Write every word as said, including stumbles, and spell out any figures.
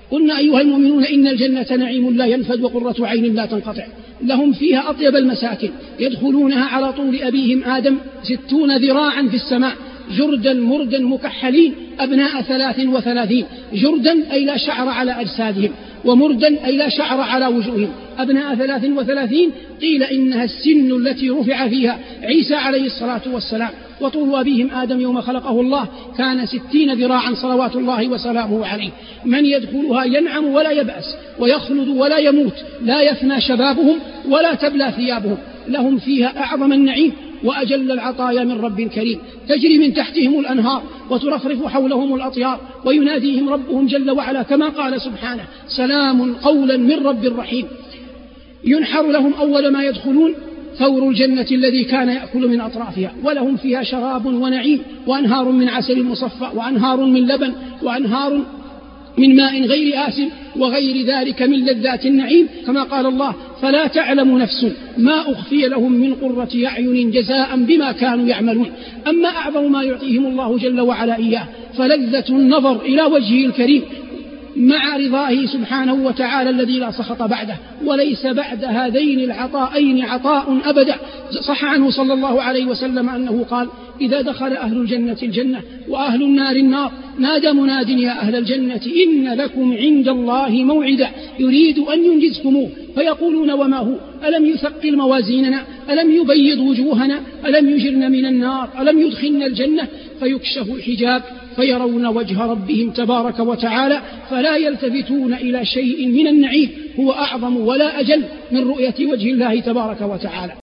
قلنا أيها المؤمنون إن الجنة نعيم لا ينفد وقرة عين لا تنقطع، لهم فيها أطيب المساكن، يدخلونها على طول أبيهم آدم ستون ذراعا في السماء، جردا مردا مكحلين أبناء ثلاث وثلاثين. جردا أي لا شعر على أجسادهم، ومردا أي لا شعر على وجوههم، أبناء ثلاث وثلاثين. قيل إنها السن التي رفع فيها عيسى عليه الصلاة والسلام، وطول أبيهم آدم يوم خلقه الله كان ستين ذراعا صلوات الله وسلامه عليه. من يدخلها ينعم ولا يبأس، ويخلد ولا يموت، لا يفنى شبابهم ولا تبلى ثيابهم، لهم فيها أعظم النعيم وأجل العطايا من رب كريم، تجري من تحتهم الأنهار وترفرف حولهم الأطيار، ويناديهم ربهم جل وعلا كما قال سبحانه: سلام قولا من رب رحيم. ينحر لهم أول ما يدخلون ثور الجنة الذي كان يأكل من أطرافها، ولهم فيها شراب ونعيم، وأنهار من عسل مصفى، وأنهار من لبن، وأنهار من ماء غير آسن، وغير ذلك من لذات النعيم، كما قال الله: فلا تعلم نفس ما أخفي لهم من قرة أعين جزاء بما كانوا يعملون. أما أعظم ما يعطيهم الله جل وعلا إياه فلذة النظر إلى وجهه الكريم مع رضاه سبحانه وتعالى الذي لا سخط بعده، وليس بعد هذين العطاءين عطاء أبدا. صح عنه صلى الله عليه وسلم أنه قال: إذا دخل أهل الجنة الجنة وأهل النار النار نادى مناد: يا أهل الجنة إن لكم عند الله موعدا يريد أن ينجزكموه. فيقولون: وما هو؟ ألم يثقل موازيننا؟ ألم يبيض وجوهنا؟ ألم يجرن من النار؟ ألم يدخلنا الجنة؟ فيكشف الحجاب فيرون وجه ربهم تبارك وتعالى، فلا يلتفتون إلى شيء من النعيم هو أعظم ولا أجل من رؤية وجه الله تبارك وتعالى.